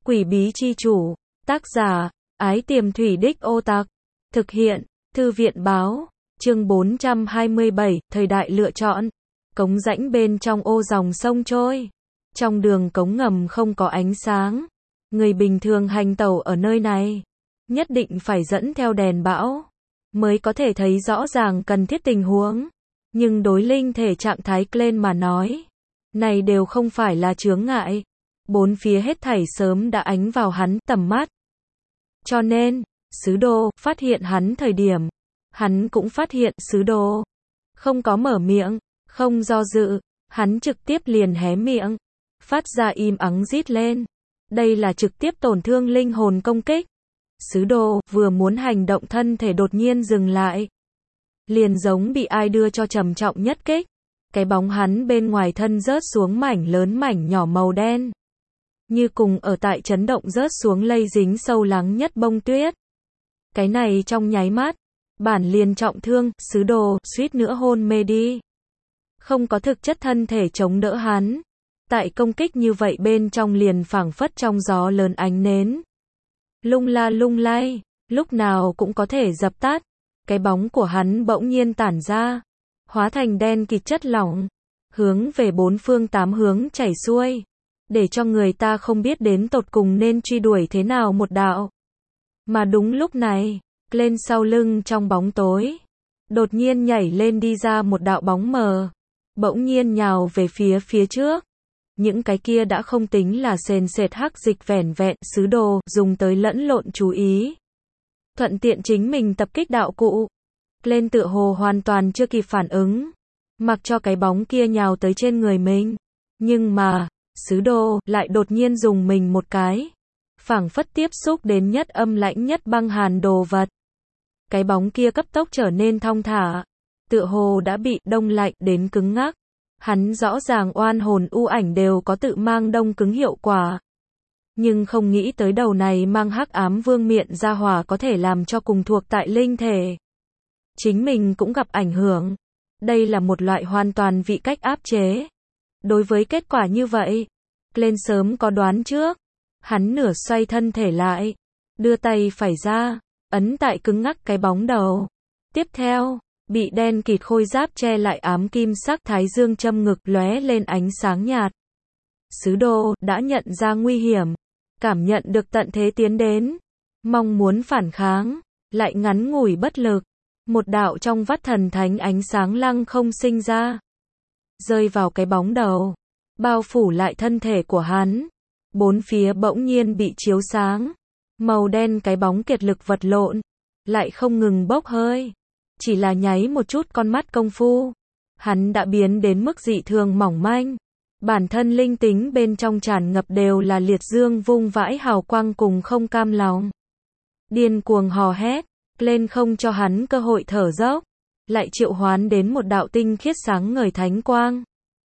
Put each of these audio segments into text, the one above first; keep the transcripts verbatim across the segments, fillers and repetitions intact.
Quỷ bí chi chủ, tác giả, Ái Tiềm Thủy Đích Ô Tạc, thực hiện, Thư viện báo, chương bốn trăm hai mươi bảy, thời đại lựa chọn, cống rãnh bên trong ô dòng sông trôi. Trong đường cống ngầm không có ánh sáng, người bình thường hành tẩu ở nơi này, nhất định phải dẫn theo đèn bão, mới có thể thấy rõ ràng cần thiết tình huống. Nhưng đối linh thể trạng thái Glenn mà nói, này đều không phải là chướng ngại. Bốn phía hết thảy sớm đã ánh vào hắn tầm mắt. Cho nên, sứ đồ phát hiện hắn thời điểm, hắn cũng phát hiện sứ đồ. Không có mở miệng, không do dự, hắn trực tiếp liền hé miệng, phát ra im ắng rít lên. Đây là trực tiếp tổn thương linh hồn công kích. Sứ đồ vừa muốn hành động thân thể đột nhiên dừng lại. Liền giống bị ai đưa cho trầm trọng nhất kích. Cái bóng hắn bên ngoài thân rớt xuống mảnh lớn mảnh nhỏ màu đen. Như cùng ở tại chấn động rớt xuống lây dính sâu lắng nhất bông tuyết. Cái này trong nháy mắt, bản liền trọng thương, sứ đồ, suýt nữa hôn mê đi. Không có thực chất thân thể chống đỡ hắn. Tại công kích như vậy bên trong liền phảng phất trong gió lớn ánh nến. Lung la lung lay, lúc nào cũng có thể dập tắt. Cái bóng của hắn bỗng nhiên tản ra, hóa thành đen kịt chất lỏng, hướng về bốn phương tám hướng chảy xuôi. Để cho người ta không biết đến tột cùng nên truy đuổi thế nào một đạo. Mà đúng lúc này, lên sau lưng trong bóng tối, đột nhiên nhảy lên đi ra một đạo bóng mờ, bỗng nhiên nhào về phía phía trước. Những cái kia đã không tính là sền sệt hắc dịch vẻn vẹn sứ đồ, dùng tới lẫn lộn chú ý. Thuận tiện chính mình tập kích đạo cụ. Lên tựa hồ hoàn toàn chưa kịp phản ứng, mặc cho cái bóng kia nhào tới trên người mình. Nhưng mà, sứ đồ lại đột nhiên dùng mình một cái, phảng phất tiếp xúc đến nhất âm lãnh nhất băng hàn đồ vật. Cái bóng kia cấp tốc trở nên thong thả, tựa hồ đã bị đông lạnh đến cứng ngắc. Hắn rõ ràng oan hồn u ảnh đều có tự mang đông cứng hiệu quả. Nhưng không nghĩ tới đầu này mang hắc ám vương miện ra hỏa có thể làm cho cùng thuộc tại linh thể. Chính mình cũng gặp ảnh hưởng. Đây là một loại hoàn toàn vị cách áp chế. Đối với kết quả như vậy, lên sớm có đoán trước. Hắn nửa xoay thân thể lại, đưa tay phải ra, ấn tại cứng ngắc cái bóng đầu. Tiếp theo, bị đen kịt khôi giáp che lại ám kim sắc thái dương châm ngực lóe lên ánh sáng nhạt. Sứ đồ đã nhận ra nguy hiểm, cảm nhận được tận thế tiến đến, mong muốn phản kháng, lại ngắn ngủi bất lực. Một đạo trong vắt thần thánh ánh sáng lăng không sinh ra, rơi vào cái bóng đầu, bao phủ lại thân thể của hắn. Bốn phía bỗng nhiên bị chiếu sáng, màu đen cái bóng kiệt lực vật lộn, lại không ngừng bốc hơi. Chỉ là nháy một chút con mắt công phu, hắn đã biến đến mức dị thường mỏng manh. Bản thân linh tính bên trong tràn ngập đều là liệt dương vung vãi hào quang cùng không cam lòng. Điên cuồng hò hét, lên không cho hắn cơ hội thở dốc, lại triệu hoán đến một đạo tinh khiết sáng ngời thánh quang.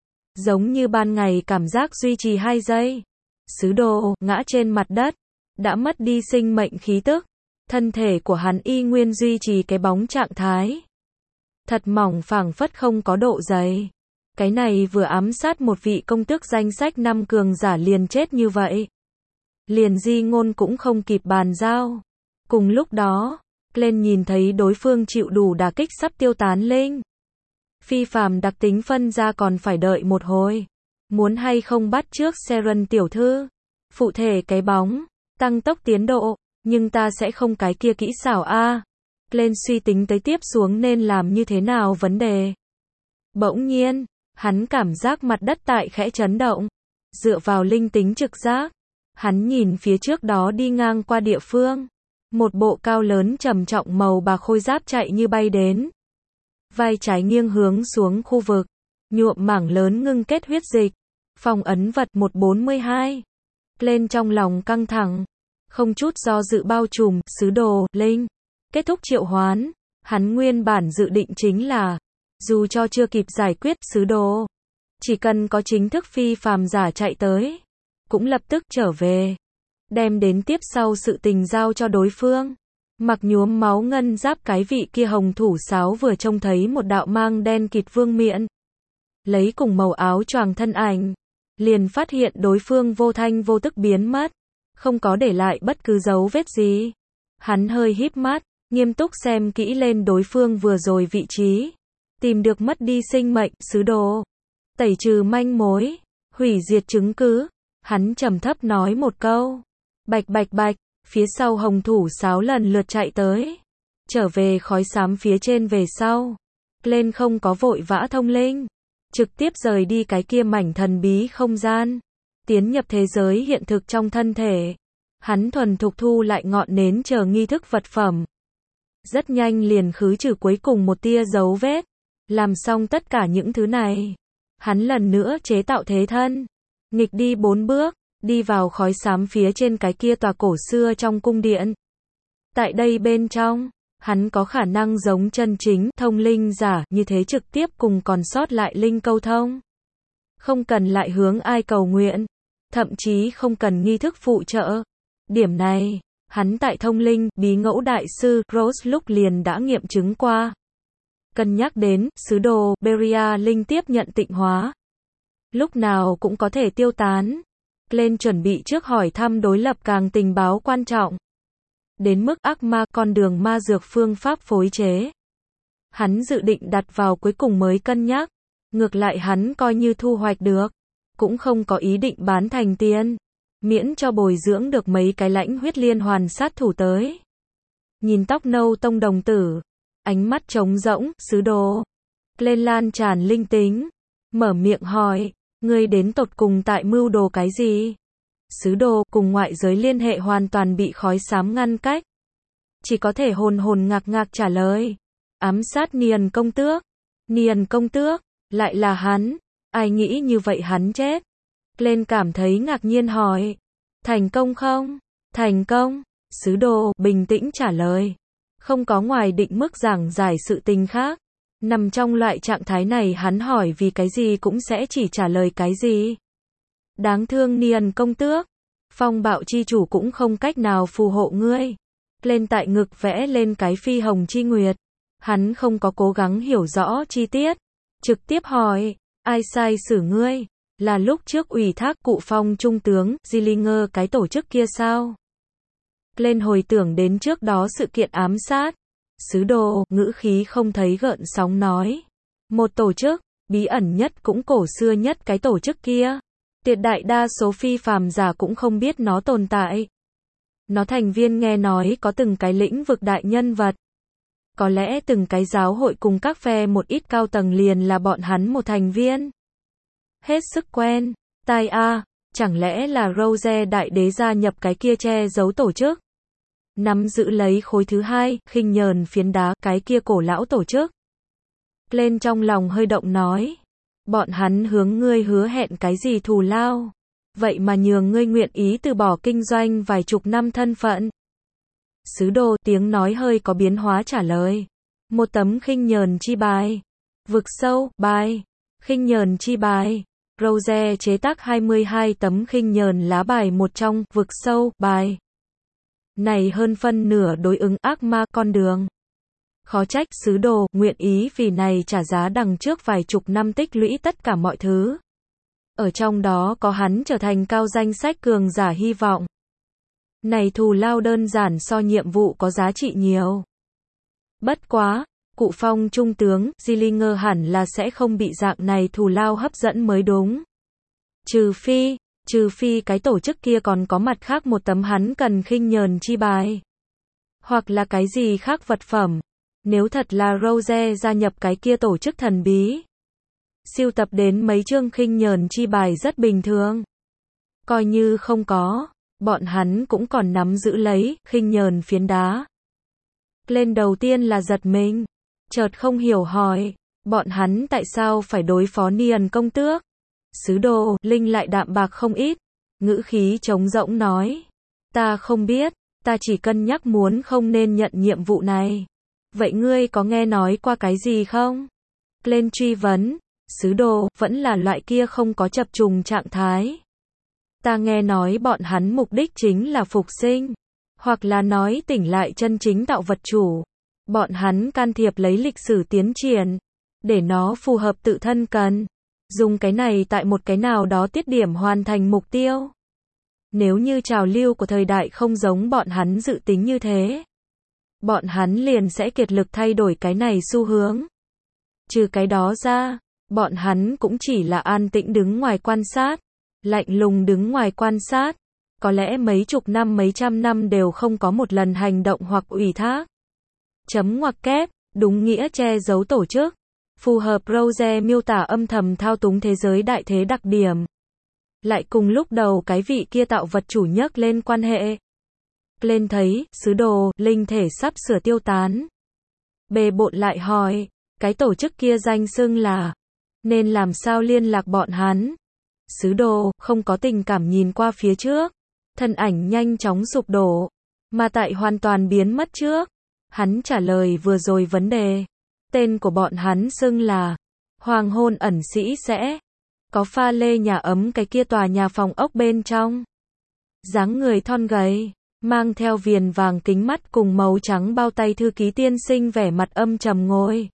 Giống như ban ngày cảm giác duy trì hai giây. Sứ đồ ngã trên mặt đất, đã mất đi sinh mệnh khí tức. Thân thể của hắn y nguyên duy trì cái bóng trạng thái. Thật mỏng phảng phất không có độ dày. Cái này vừa ám sát một vị công tước danh sách năm cường giả liền chết như vậy. Liền di ngôn cũng không kịp bàn giao. Cùng lúc đó, lên nhìn thấy đối phương chịu đủ đả kích sắp tiêu tán linh. Phi phàm đặc tính phân ra còn phải đợi một hồi. Muốn hay không bắt trước Seren tiểu thư. Phụ thể cái bóng, tăng tốc tiến độ. Nhưng ta sẽ không cái kia kỹ xảo a. Lên suy tính tới tiếp xuống nên làm như thế nào vấn đề. Bỗng nhiên, hắn cảm giác mặt đất tại khẽ chấn động. Dựa vào linh tính trực giác, hắn nhìn phía trước đó đi ngang qua địa phương. Một bộ cao lớn trầm trọng màu bạc khôi giáp chạy như bay đến. Vai trái nghiêng hướng xuống khu vực, nhuộm mảng lớn ngưng kết huyết dịch. Phong ấn vật một bốn hai. Lên trong lòng căng thẳng. Không chút do dự bao trùm, sứ đồ, linh. Kết thúc triệu hoán, hắn nguyên bản dự định chính là, dù cho chưa kịp giải quyết sứ đồ, chỉ cần có chính thức phi phàm giả chạy tới, cũng lập tức trở về, đem đến tiếp sau sự tình giao cho đối phương. Mặc nhuốm máu ngân giáp cái vị kia hồng thủ sáo vừa trông thấy một đạo mang đen kịt vương miện, lấy cùng màu áo choàng thân ảnh, liền phát hiện đối phương vô thanh vô tức biến mất. không có để lại bất cứ dấu vết gì. Hắn hơi híp mắt, nghiêm túc xem kỹ lên đối phương vừa rồi vị trí. Tìm được mất đi sinh mệnh, sứ đồ. Tẩy trừ manh mối, hủy diệt chứng cứ. Hắn trầm thấp nói một câu. Bạch bạch bạch, phía sau hồng thủ sáo lần lượt chạy tới. Trở về khói xám phía trên về sau. Lên không có vội vã thông linh. Trực tiếp rời đi cái kia mảnh thần bí không gian. Tiến nhập thế giới hiện thực trong thân thể. Hắn thuần thục thu lại ngọn nến chờ nghi thức vật phẩm. Rất nhanh liền khứ trừ cuối cùng một tia dấu vết. Làm xong tất cả những thứ này. Hắn lần nữa chế tạo thế thân. Nghịch đi bốn bước, đi vào khói xám phía trên cái kia tòa cổ xưa trong cung điện. Tại đây bên trong, hắn có khả năng giống chân chính thông linh giả như thế trực tiếp cùng còn sót lại linh câu thông. Không cần lại hướng ai cầu nguyện, thậm chí không cần nghi thức phụ trợ. Điểm này, hắn tại thông linh bí ngẫu đại sư Rose lúc liền đã nghiệm chứng qua. Cân nhắc đến, sứ đồ Beria linh tiếp nhận tịnh hóa. Lúc nào cũng có thể tiêu tán. Lên chuẩn bị trước hỏi thăm đối lập càng tình báo quan trọng. Đến mức ác ma con đường ma dược phương pháp phối chế. Hắn dự định đặt vào cuối cùng mới cân nhắc. Ngược lại hắn coi như thu hoạch được. Cũng không có ý định bán thành tiền. Miễn cho bồi dưỡng được mấy cái lãnh huyết liên hoàn sát thủ tới. Nhìn tóc nâu tông đồng tử. Ánh mắt trống rỗng, sứ đồ. Lên lan tràn linh tính. Mở miệng hỏi. Ngươi đến tột cùng tại mưu đồ cái gì? Sứ đồ cùng ngoại giới liên hệ hoàn toàn bị khói xám ngăn cách. Chỉ có thể hồn hồn ngạc ngạc trả lời. Ám sát Niền công tước. Niền công tước, lại là hắn. Ai nghĩ như vậy hắn chết? Lên cảm thấy ngạc nhiên hỏi. Thành công không? Thành công. Sứ đồ bình tĩnh trả lời. Không có ngoài định mức giảng giải sự tình khác. Nằm trong loại trạng thái này hắn hỏi vì cái gì cũng sẽ chỉ trả lời cái gì. Đáng thương Niền công tước. Phong bạo chi chủ cũng không cách nào phù hộ ngươi. Lên tại ngực vẽ lên cái phi hồng chi nguyệt. Hắn không có cố gắng hiểu rõ chi tiết. Trực tiếp hỏi, ai sai xử ngươi? Là lúc trước ủy thác cụ phong trung tướng, Zillinger cái tổ chức kia sao? Lên hồi tưởng đến trước đó sự kiện ám sát. Sứ đồ, ngữ khí không thấy gợn sóng nói. Một tổ chức, bí ẩn nhất cũng cổ xưa nhất cái tổ chức kia. Tuyệt đại đa số phi phàm giả cũng không biết nó tồn tại. Nó thành viên nghe nói có từng cái lĩnh vực đại nhân vật. Có lẽ từng cái giáo hội cùng các phe một ít cao tầng liền là bọn hắn một thành viên. Hết sức quen, tai a, chẳng lẽ là Rose đại đế gia nhập cái kia che giấu tổ chức? Nắm giữ lấy khối thứ hai, khinh nhờn phiến đá, cái kia cổ lão tổ chức. Lên trong lòng hơi động nói. Bọn hắn hướng ngươi hứa hẹn cái gì thù lao? Vậy mà nhường ngươi nguyện ý từ bỏ kinh doanh vài chục năm thân phận. Sứ đồ tiếng nói hơi có biến hóa trả lời. Một tấm khinh nhờn chi bài. Vực sâu, bài. Khinh nhờn chi bài. Rose chế tác hai mươi hai tấm khinh nhờn lá bài một trong, vực sâu, bài. Này hơn phân nửa đối ứng ác ma con đường. Khó trách sứ đồ nguyện ý vì này trả giá đằng trước vài chục năm tích lũy tất cả mọi thứ. Ở trong đó có hắn trở thành cao danh sách cường giả hy vọng. Này thù lao đơn giản so nhiệm vụ có giá trị nhiều. Bất quá, cụ phong trung tướng, Zillinger hẳn là sẽ không bị dạng này thù lao hấp dẫn mới đúng. Trừ phi, trừ phi cái tổ chức kia còn có mặt khác một tấm hắn cần khinh nhờn chi bài. Hoặc là cái gì khác vật phẩm. Nếu thật là Rose gia nhập cái kia tổ chức thần bí. Siêu tập đến mấy chương khinh nhờn chi bài rất bình thường. Coi như không có, bọn hắn cũng còn nắm giữ lấy khinh nhờn phiến đá. Lên đầu tiên là giật mình, chợt không hiểu hỏi, bọn hắn tại sao phải đối phó Niền công tước? Sứ đồ, Linh lại đạm bạc không ít, ngữ khí trống rỗng nói, ta không biết, ta chỉ cân nhắc muốn không nên nhận nhiệm vụ này. Vậy ngươi có nghe nói qua cái gì không? Lên truy vấn, sứ đồ, vẫn là loại kia không có chập trùng trạng thái. Ta nghe nói bọn hắn mục đích chính là phục sinh, hoặc là nói tỉnh lại chân chính tạo vật chủ. Bọn hắn can thiệp lấy lịch sử tiến triển, để nó phù hợp tự thân cần. Dùng cái này tại một cái nào đó tiết điểm hoàn thành mục tiêu. Nếu như trào lưu của thời đại không giống bọn hắn dự tính như thế, bọn hắn liền sẽ kiệt lực thay đổi cái này xu hướng. Trừ cái đó ra, bọn hắn cũng chỉ là an tĩnh đứng ngoài quan sát, lạnh lùng đứng ngoài quan sát, có lẽ mấy chục năm mấy trăm năm đều không có một lần hành động hoặc ủy thác. Chấm ngoặc kép, đúng nghĩa che giấu tổ chức, phù hợp Rose miêu tả âm thầm thao túng thế giới đại thế đặc điểm. Lại cùng lúc đầu cái vị kia tạo vật chủ nhấc lên quan hệ. Lên thấy, sứ đồ, linh thể sắp sửa tiêu tán. Bề bộn lại hỏi, cái tổ chức kia danh xưng là, nên làm sao liên lạc bọn hắn? Sứ đồ, không có tình cảm nhìn qua phía trước. Thân ảnh nhanh chóng sụp đổ. Mà tại hoàn toàn biến mất trước. Hắn trả lời vừa rồi vấn đề. Tên của bọn hắn xưng là, Hoàng hôn ẩn sĩ sẽ. Có pha lê nhà ấm cái kia tòa nhà phòng ốc bên trong. Dáng người thon gầy, mang theo viền vàng kính mắt cùng màu trắng bao tay thư ký tiên sinh vẻ mặt âm trầm ngồi.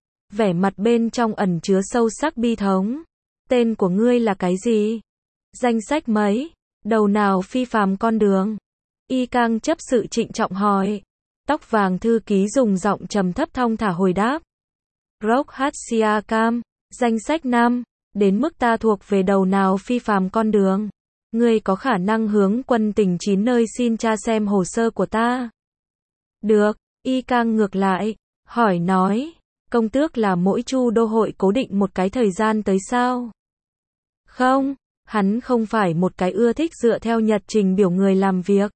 Vẻ mặt bên trong ẩn chứa sâu sắc bi thống. Tên của ngươi là cái gì? Danh sách mấy? Đầu nào phi phàm con đường? Y Cang chấp sự trịnh trọng hỏi. Tóc vàng thư ký dùng giọng trầm thấp thong thả hồi đáp. Rock Hatsia Cam, danh sách năm, đến mức ta thuộc về đầu nào phi phàm con đường. Ngươi có khả năng hướng quân tình chín nơi xin tra xem hồ sơ của ta. Được, Y Cang ngược lại, hỏi nói, công tước là mỗi chu đô hội cố định một cái thời gian tới sao? Không, hắn không phải một cái ưa thích dựa theo nhật trình biểu người làm việc.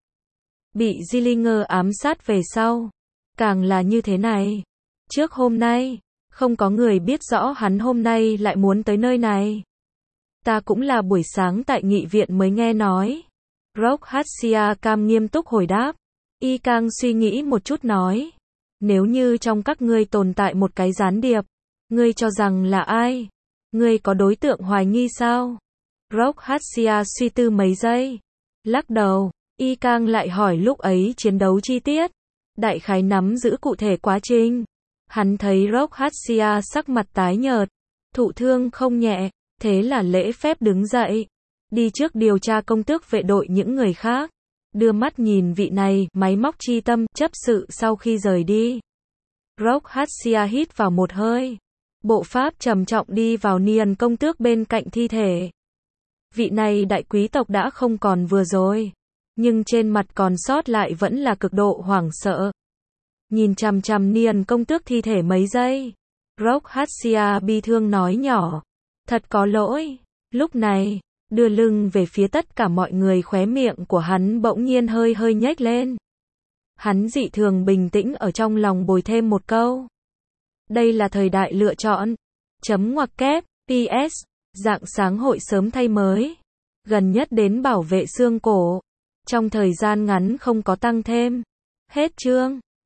Bị Zillinger ám sát về sau. Càng là như thế này. Trước hôm nay, không có người biết rõ hắn hôm nay lại muốn tới nơi này. Ta cũng là buổi sáng tại nghị viện mới nghe nói. Rock Hatsia Cam nghiêm túc hồi đáp. Y Cang suy nghĩ một chút nói. Nếu như trong các ngươi tồn tại một cái gián điệp, ngươi cho rằng là ai? Ngươi có đối tượng hoài nghi sao? Rock Hatsia suy tư mấy giây. Lắc đầu, Y Cang lại hỏi lúc ấy chiến đấu chi tiết. Đại khái nắm giữ cụ thể quá trình. Hắn thấy Rock Hatsia sắc mặt tái nhợt, thụ thương không nhẹ, thế là lễ phép đứng dậy. Đi trước điều tra công tước vệ đội những người khác. Đưa mắt nhìn vị này, máy móc chi tâm, chấp sự sau khi rời đi. Rock Hatsia hít vào một hơi. Bộ pháp trầm trọng đi vào niên công tước bên cạnh thi thể. Vị này đại quý tộc đã không còn vừa rồi. Nhưng trên mặt còn sót lại vẫn là cực độ hoảng sợ. Nhìn chằm chằm niên công tước thi thể mấy giây. Rock Hatsia bi thương nói nhỏ. Thật có lỗi. Lúc này, đưa lưng về phía tất cả mọi người khóe miệng của hắn bỗng nhiên hơi hơi nhếch lên. Hắn dị thường bình tĩnh ở trong lòng bồi thêm một câu. Đây là thời đại lựa chọn. Chấm ngoặc kép, pê ét, dạng sáng hội sớm thay mới. Gần nhất đến bảo vệ xương cổ. Trong thời gian ngắn không có tăng thêm. Hết chương.